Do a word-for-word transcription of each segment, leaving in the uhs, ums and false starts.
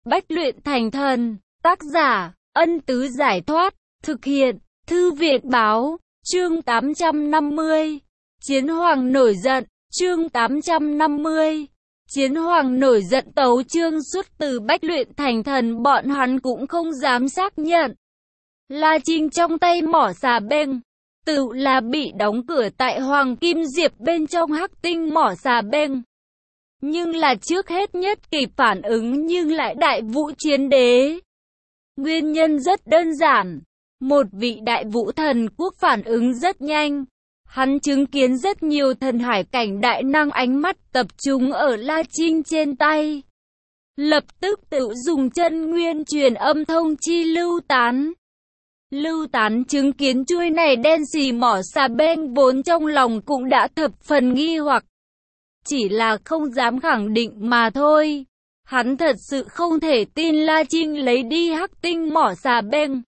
Bách luyện thành thần. Tác giả, Ân Tứ Giải Thoát. Thực hiện, Thư viện Báo. Chương tám trăm năm mươi. Chiến Hoàng nổi giận. Chương tám trăm năm mươi. Chiến Hoàng nổi giận. Tấu chương xuất từ Bách luyện thành thần. Bọn hắn cũng không dám xác nhận. La Trinh trong tay mỏ xà beng, tự là bị đóng cửa tại Hoàng Kim Diệp bên trong hắc tinh mỏ xà beng. Nhưng là trước hết nhất kịp phản ứng nhưng lại Đại Vũ Chiến Đế. Nguyên nhân rất đơn giản. Một vị Đại Vũ Thần Quốc phản ứng rất nhanh. Hắn chứng kiến rất nhiều thần hải cảnh đại năng ánh mắt tập trung ở La Trinh trên tay. Lập tức tự dùng chân nguyên truyền âm thông chi Lưu Tán. Lưu Tán chứng kiến chuôi này đen xì mỏ xà beng vốn trong lòng cũng đã thập phần nghi hoặc. Chỉ là không dám khẳng định mà thôi. Hắn thật sự không thể tin La Trinh lấy đi hắc tinh mỏ xà beng.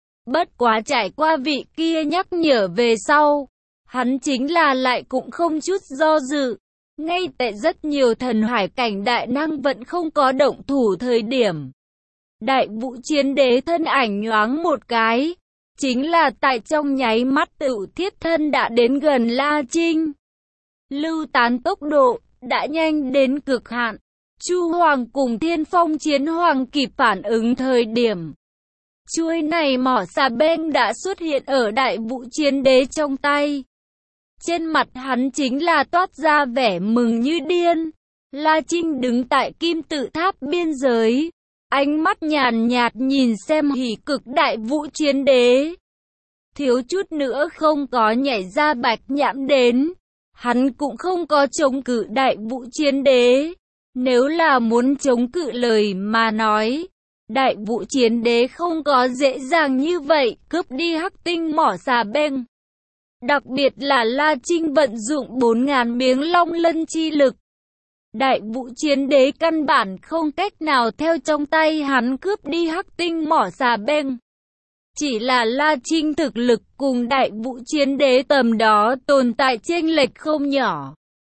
Bất quá trải qua vị kia nhắc nhở về sau, hắn chính là lại cũng không chút do dự. Ngay tại rất nhiều thần hải cảnh đại năng vẫn không có động thủ thời điểm, Đại Vũ Chiến Đế thân ảnh nhoáng một cái, chính là tại trong nháy mắt tự thiết thân đã đến gần La Trinh. Lưu Tán tốc độ đã nhanh đến cực hạn. Chu Hoàng cùng Thiên Phong Chiến Hoàng kịp phản ứng thời điểm, chuôi này mỏ xà beng đã xuất hiện ở Đại Vũ Chiến Đế trong tay. Trên mặt hắn chính là toát ra vẻ mừng như điên. La Trinh đứng tại kim tự tháp biên giới, ánh mắt nhàn nhạt nhìn xem hỉ cực Đại Vũ Chiến Đế. Thiếu chút nữa không có nhảy ra bạch nhãn đến. Hắn cũng không có chống cự Đại Vũ Chiến Đế. Nếu là muốn chống cự lời mà nói, Đại Vũ Chiến Đế không có dễ dàng như vậy cướp đi hắc tinh mỏ xà beng. Đặc biệt là La Trinh vận dụng bốn ngàn miếng long lân chi lực. Đại Vũ Chiến Đế căn bản không cách nào theo trong tay hắn cướp đi hắc tinh mỏ xà beng. Chỉ là La Trinh thực lực cùng Đại Vũ Chiến Đế tầm đó tồn tại chênh lệch không nhỏ.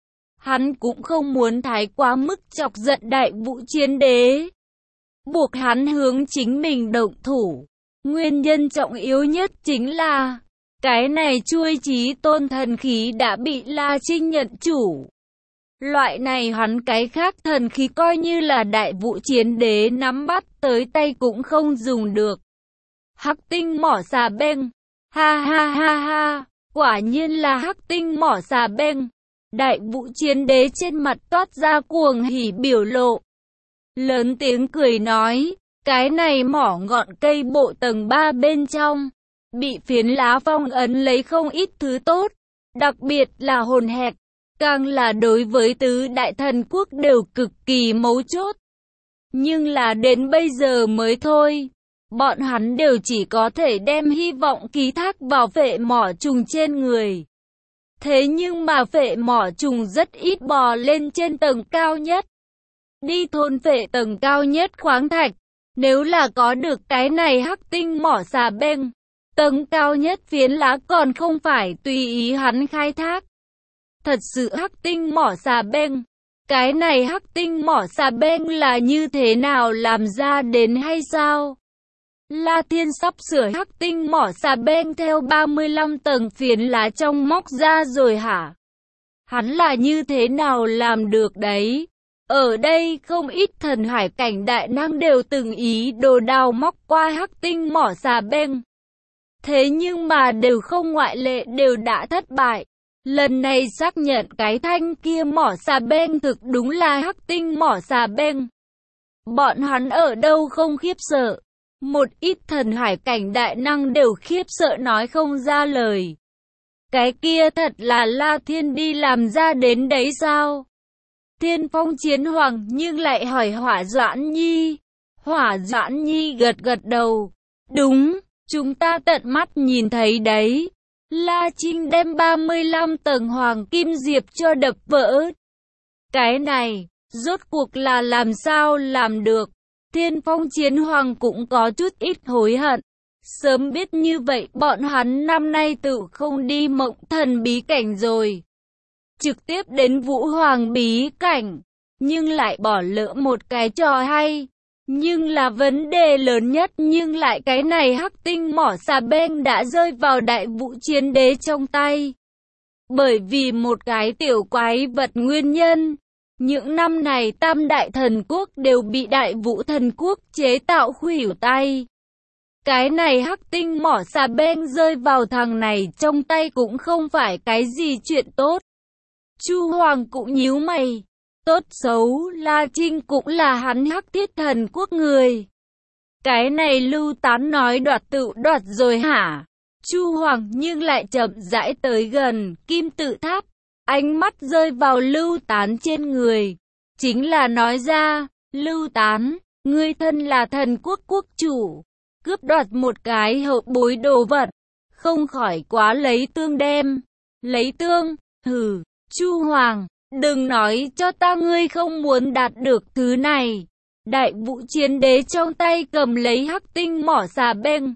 Hắn cũng không muốn thái quá mức chọc giận Đại Vũ Chiến Đế, buộc hắn hướng chính mình động thủ. Nguyên nhân trọng yếu nhất chính là cái này chuôi chí tôn thần khí đã bị La Trinh nhận chủ. Loại này hắn cái khác thần khí coi như là Đại Vũ Chiến Đế nắm bắt tới tay cũng không dùng được. Hắc tinh mỏ xà beng. Ha ha ha ha, quả nhiên là hắc tinh mỏ xà beng. Đại Vũ Chiến Đế trên mặt toát ra cuồng hỉ biểu lộ. Lớn tiếng cười nói, cái này mỏ ngọn cây bộ tầng ba bên trong, bị phiến lá phong ấn lấy không ít thứ tốt, đặc biệt là hồn hẹt, càng là đối với tứ đại thần quốc đều cực kỳ mấu chốt. Nhưng là đến bây giờ mới thôi, bọn hắn đều chỉ có thể đem hy vọng ký thác vào phệ mỏ trùng trên người. Thế nhưng mà phệ mỏ trùng rất ít bò lên trên tầng cao nhất, đi thôn phệ tầng cao nhất khoáng thạch. Nếu là có được cái này hắc tinh mỏ xà beng, tầng cao nhất phiến lá còn không phải tùy ý hắn khai thác. Thật sự hắc tinh mỏ xà beng, cái này hắc tinh mỏ xà beng là như thế nào làm ra đến hay sao? La Thiên sắp sửa hắc tinh mỏ xà beng theo ba mươi lăm tầng phiến lá trong móc ra rồi hả? Hắn là như thế nào làm được đấy? Ở đây không ít thần hải cảnh đại năng đều từng ý đồ đào móc qua hắc tinh mỏ xà beng. Thế nhưng mà đều không ngoại lệ đều đã thất bại. Lần này xác nhận cái thanh kia mỏ xà beng thực đúng là hắc tinh mỏ xà beng. Bọn hắn ở đâu không khiếp sợ. Một ít thần hải cảnh đại năng đều khiếp sợ nói không ra lời. Cái kia thật là La Thiên đi làm ra đến đấy sao? Thiên Phong Chiến Hoàng nhưng lại hỏi Hỏa Doãn Nhi. Hỏa Doãn Nhi gật gật đầu. Đúng, chúng ta tận mắt nhìn thấy đấy. La Trinh đem ba mươi lăm tầng Hoàng Kim Diệp cho đập vỡ. Cái này, rốt cuộc là làm sao làm được? Thiên Phong Chiến Hoàng cũng có chút ít hối hận. Sớm biết như vậy bọn hắn năm nay tự không đi Mộng Thần bí cảnh rồi, trực tiếp đến Vũ Hoàng bí cảnh, nhưng lại bỏ lỡ một cái trò hay. Nhưng là vấn đề lớn nhất, nhưng lại cái này hắc tinh mỏ xà beng đã rơi vào Đại Vũ Chiến Đế trong tay. Bởi vì một cái tiểu quái vật nguyên nhân, những năm này Tam Đại Thần Quốc đều bị Đại Vũ Thần Quốc chế tạo khuỷu tay. Cái này hắc tinh mỏ xà beng rơi vào thằng này trong tay cũng không phải cái gì chuyện tốt. Chu Hoàng cũng nhíu mày. Tốt xấu, La Trinh cũng là hắn Hắc Thiết Thần Quốc người. Cái này Lưu Tán nói đoạt tự đoạt rồi hả? Chu Hoàng nhưng lại chậm rãi tới gần Kim Tự Tháp, ánh mắt rơi vào Lưu Tán trên người. Chính là nói ra, Lưu Tán, ngươi thân là thần quốc quốc chủ, cướp đoạt một cái hậu bối đồ vật, không khỏi quá lấy tương đem. Lấy tương, hừ, Chu Hoàng, đừng nói cho ta ngươi không muốn đạt được thứ này. Đại Vũ Chiến Đế trong tay cầm lấy hắc tinh mỏ xà beng.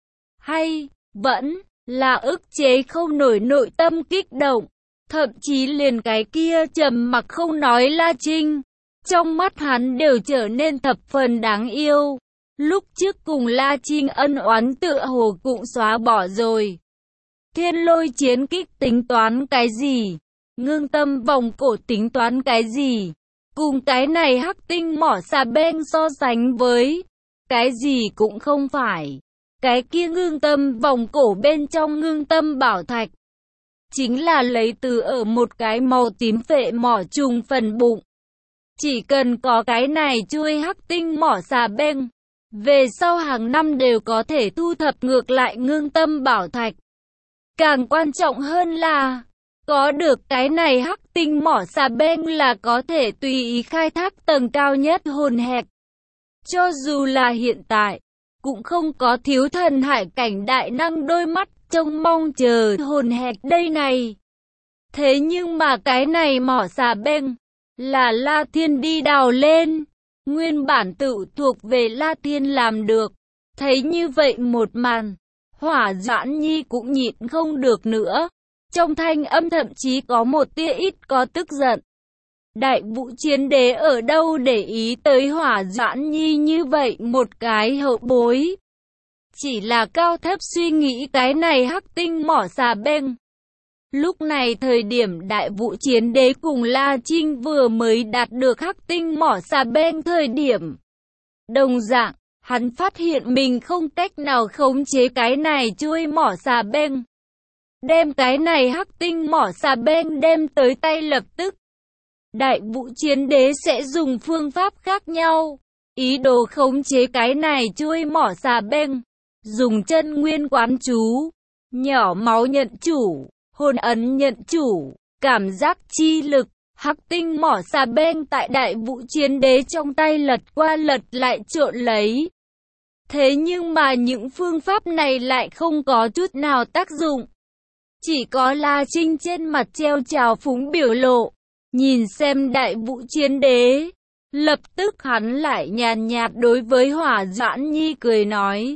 Hay, vẫn là ức chế không nổi nội tâm kích động. Thậm chí liền cái kia trầm mặc không nói La Trinh, trong mắt hắn đều trở nên thập phần đáng yêu. Lúc trước cùng La Trinh ân oán tựa hồ cũng xóa bỏ rồi. Thiên lôi chiến kích tính toán cái gì? Ngưng tâm vòng cổ tính toán cái gì? Cùng cái này hắc tinh mỏ xà beng so sánh với, cái gì cũng không phải. Cái kia ngưng tâm vòng cổ bên trong ngưng tâm bảo thạch, chính là lấy từ ở một cái màu tím phệ mỏ trùng phần bụng. Chỉ cần có cái này chui hắc tinh mỏ xà beng, về sau hàng năm đều có thể thu thập ngược lại ngưng tâm bảo thạch. Càng quan trọng hơn là, có được cái này hắc tinh mỏ xà beng là có thể tùy ý khai thác tầng cao nhất hồn hạch. Cho dù là hiện tại, cũng không có thiếu thần hải cảnh đại năng đôi mắt trông mong chờ hồn hạch đây này. Thế nhưng mà cái này mỏ xà beng, là La Thiên đi đào lên. Nguyên bản tự thuộc về La Thiên làm được. Thấy như vậy một màn, Hỏa Doãn Nhi cũng nhịn không được nữa. Trong thanh âm thậm chí có một tia ít có tức giận. Đại Vũ Chiến Đế ở đâu để ý tới Hỏa Doãn Nhi như vậy một cái hậu bối. Chỉ là cao thấp suy nghĩ cái này hắc tinh mỏ xà beng. Lúc này thời điểm Đại Vũ Chiến Đế cùng La Trinh vừa mới đạt được hắc tinh mỏ xà beng thời điểm. Đồng dạng, hắn phát hiện mình không cách nào khống chế cái này chui mỏ xà beng. Đem cái này hắc tinh mỏ xà beng đem tới tay lập tức. Đại Vũ Chiến Đế sẽ dùng phương pháp khác nhau, ý đồ khống chế cái này chui mỏ xà beng. Dùng chân nguyên quán chú, nhỏ máu nhận chủ, hồn ấn nhận chủ, cảm giác chi lực, hắc tinh mỏ xà beng tại Đại Vũ Chiến Đế trong tay lật qua lật lại trộn lấy. Thế nhưng mà những phương pháp này lại không có chút nào tác dụng. Chỉ có La Trinh trên mặt treo trào phúng biểu lộ, nhìn xem Đại Vũ Chiến Đế. Lập tức hắn lại nhàn nhạt đối với Hỏa Doãn Nhi cười nói.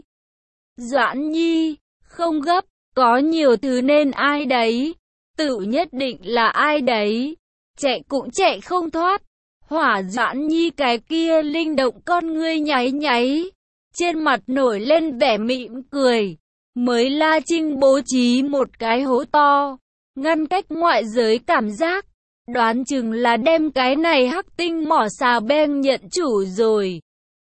Doãn Nhi, không gấp, có nhiều thứ nên ai đấy, tự nhất định là ai đấy, chạy cũng chạy không thoát. Hỏa Doãn Nhi cái kia linh động con ngươi nháy nháy, trên mặt nổi lên vẻ mỉm cười. Mới La Trinh bố trí một cái hố to, ngăn cách ngoại giới cảm giác, đoán chừng là đem cái này hắc tinh mỏ xà beng nhận chủ rồi.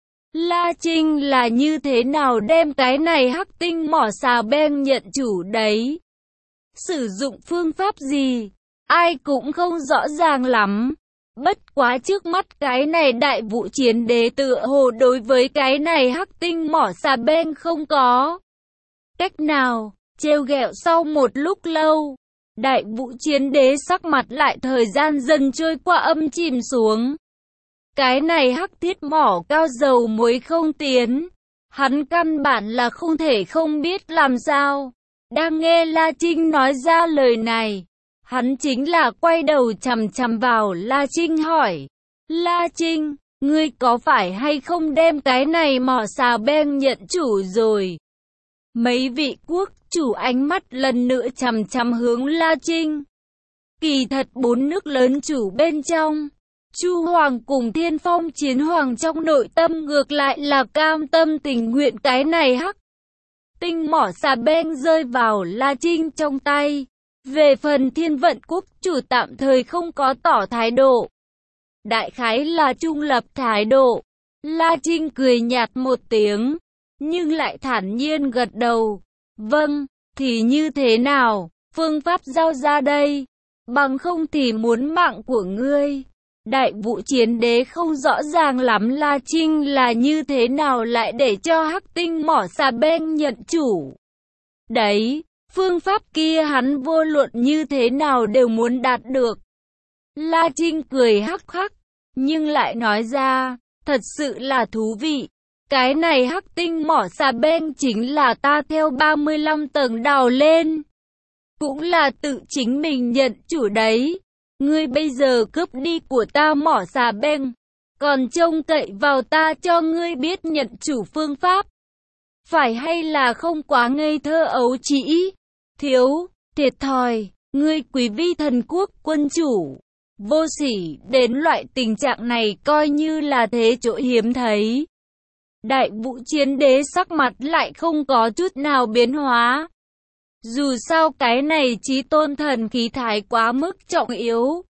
La Trinh là như thế nào đem cái này hắc tinh mỏ xà beng nhận chủ đấy? Sử dụng phương pháp gì? Ai cũng không rõ ràng lắm. Bất quá trước mắt cái này Đại Vũ Chiến Đế tựa hồ đối với cái này hắc tinh mỏ xà beng không có cách nào. Trêu ghẹo sau một lúc lâu, Đại Vũ Chiến Đế sắc mặt lại thời gian dần trôi qua âm chìm xuống. Cái này hắc thiết mỏ cao dầu muối không tiến, hắn căn bản là không thể không biết làm sao. Đang nghe La Trinh nói ra lời này, hắn chính là quay đầu chằm chằm vào La Trinh hỏi. La Trinh, ngươi có phải hay không đem cái này mỏ xà beng nhận chủ rồi? Mấy vị quốc chủ ánh mắt lần nữa chằm chằm hướng La Trinh. Kỳ thật bốn nước lớn chủ bên trong, Chu Hoàng cùng Thiên Phong Chiến Hoàng trong nội tâm ngược lại là cam tâm tình nguyện cái này hắc tinh mỏ xà beng rơi vào La Trinh trong tay. Về phần Thiên Vận Quốc chủ tạm thời không có tỏ thái độ. Đại khái là trung lập thái độ. La Trinh cười nhạt một tiếng, nhưng lại thản nhiên gật đầu. Vâng, thì như thế nào, phương pháp giao ra đây, bằng không thì muốn mạng của ngươi. Đại Vũ Chiến Đế không rõ ràng lắm La Trinh là như thế nào lại để cho hắc tinh mỏ xà beng nhận chủ. Đấy, phương pháp kia hắn vô luận như thế nào đều muốn đạt được. La Trinh cười hắc hắc, nhưng lại nói ra, thật sự là thú vị. Cái này hắc tinh mỏ xà beng chính là ta theo ba mươi lăm tầng đào lên. Cũng là tự chính mình nhận chủ đấy. Ngươi bây giờ cướp đi của ta mỏ xà beng, còn trông cậy vào ta cho ngươi biết nhận chủ phương pháp. Phải hay là không quá ngây thơ ấu trĩ? Thiếu, thiệt thòi, ngươi Quý Vi Thần Quốc quân chủ. Vô sỉ, đến loại tình trạng này coi như là thế chỗ hiếm thấy. Đại Vũ Chiến Đế sắc mặt lại không có chút nào biến hóa. Dù sao cái này chí tôn thần khí thái quá mức trọng yếu.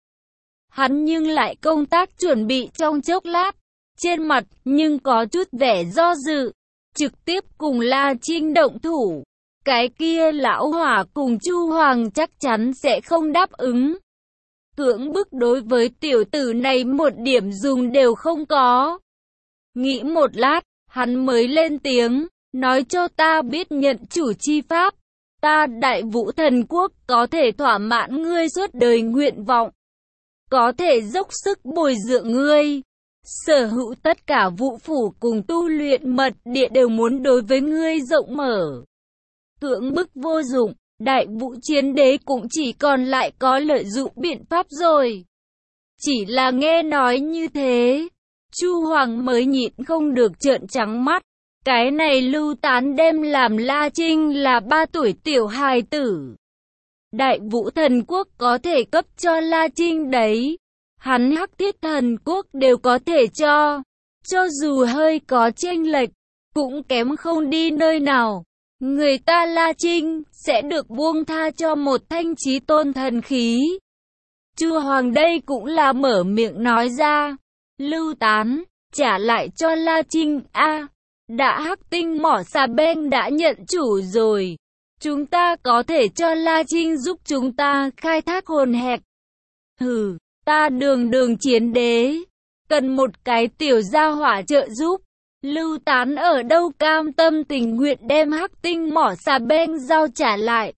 Hắn nhưng lại công tác chuẩn bị trong chốc lát. Trên mặt nhưng có chút vẻ do dự. Trực tiếp cùng La Trinh động thủ. Cái kia lão hỏa cùng Chu Hoàng chắc chắn sẽ không đáp ứng. Cưỡng bức đối với tiểu tử này một điểm dùng đều không có. Nghĩ một lát, hắn mới lên tiếng, nói cho ta biết nhận chủ chi pháp. Ta Đại Vũ Thần Quốc có thể thỏa mãn ngươi suốt đời nguyện vọng. Có thể dốc sức bồi dưỡng ngươi. Sở hữu tất cả vũ phủ cùng tu luyện mật địa đều muốn đối với ngươi rộng mở. Cưỡng bức vô dụng, Đại Vũ Chiến Đế cũng chỉ còn lại có lợi dụng biện pháp rồi. Chỉ là nghe nói như thế, Chu Hoàng mới nhịn không được trợn trắng mắt. Cái này Lưu Tán đem làm La Trinh là ba tuổi tiểu hài tử. Đại Vũ Thần Quốc có thể cấp cho La Trinh đấy. Hắn Hắc Thiết Thần Quốc đều có thể cho. Cho dù hơi có chênh lệch, cũng kém không đi nơi nào. Người ta La Trinh sẽ được buông tha cho một thanh chí tôn thần khí. Chu Hoàng đây cũng là mở miệng nói ra. Lưu Tán, trả lại cho La Trinh a. À, đã hắc tinh mỏ xà beng đã nhận chủ rồi. Chúng ta có thể cho La Trinh giúp chúng ta khai thác hồn hẹp. Hừ, ta đường đường chiến đế. Cần một cái tiểu gia hỏa trợ giúp. Lưu Tán ở đâu cam tâm tình nguyện đem hắc tinh mỏ xà beng giao trả lại.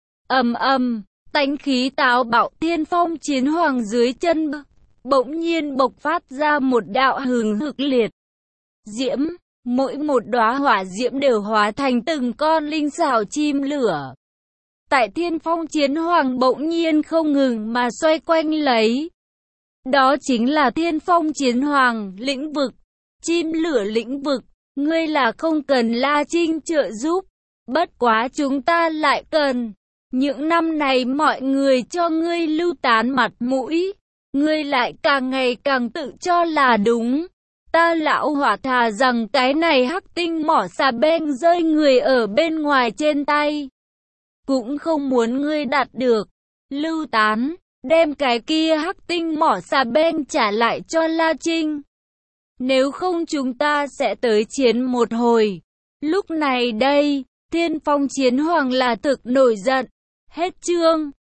Ầm ầm, tánh khí táo bạo Thiên Phong Chiến Hoàng dưới chân bỗng nhiên bộc phát ra một đạo hừng hực liệt diễm, mỗi một đóa hỏa diễm đều hóa thành từng con linh xảo chim lửa. Tại Thiên Phong Chiến Hoàng bỗng nhiên không ngừng mà xoay quanh lấy. Đó chính là Thiên Phong Chiến Hoàng lĩnh vực, chim lửa lĩnh vực. Ngươi là không cần La Trinh trợ giúp, bất quá chúng ta lại cần. Những năm này mọi người cho ngươi Lưu Tán mặt mũi, ngươi lại càng ngày càng tự cho là đúng. Ta lão hỏa thà rằng cái này hắc tinh mỏ xà beng rơi người ở bên ngoài trên tay, cũng không muốn ngươi đạt được. Lưu Tán, đem cái kia hắc tinh mỏ xà beng trả lại cho La Trinh. Nếu không chúng ta sẽ tới chiến một hồi. Lúc này đây, Thiên Phong Chiến Hoàng là thực nổi giận. Hết chương.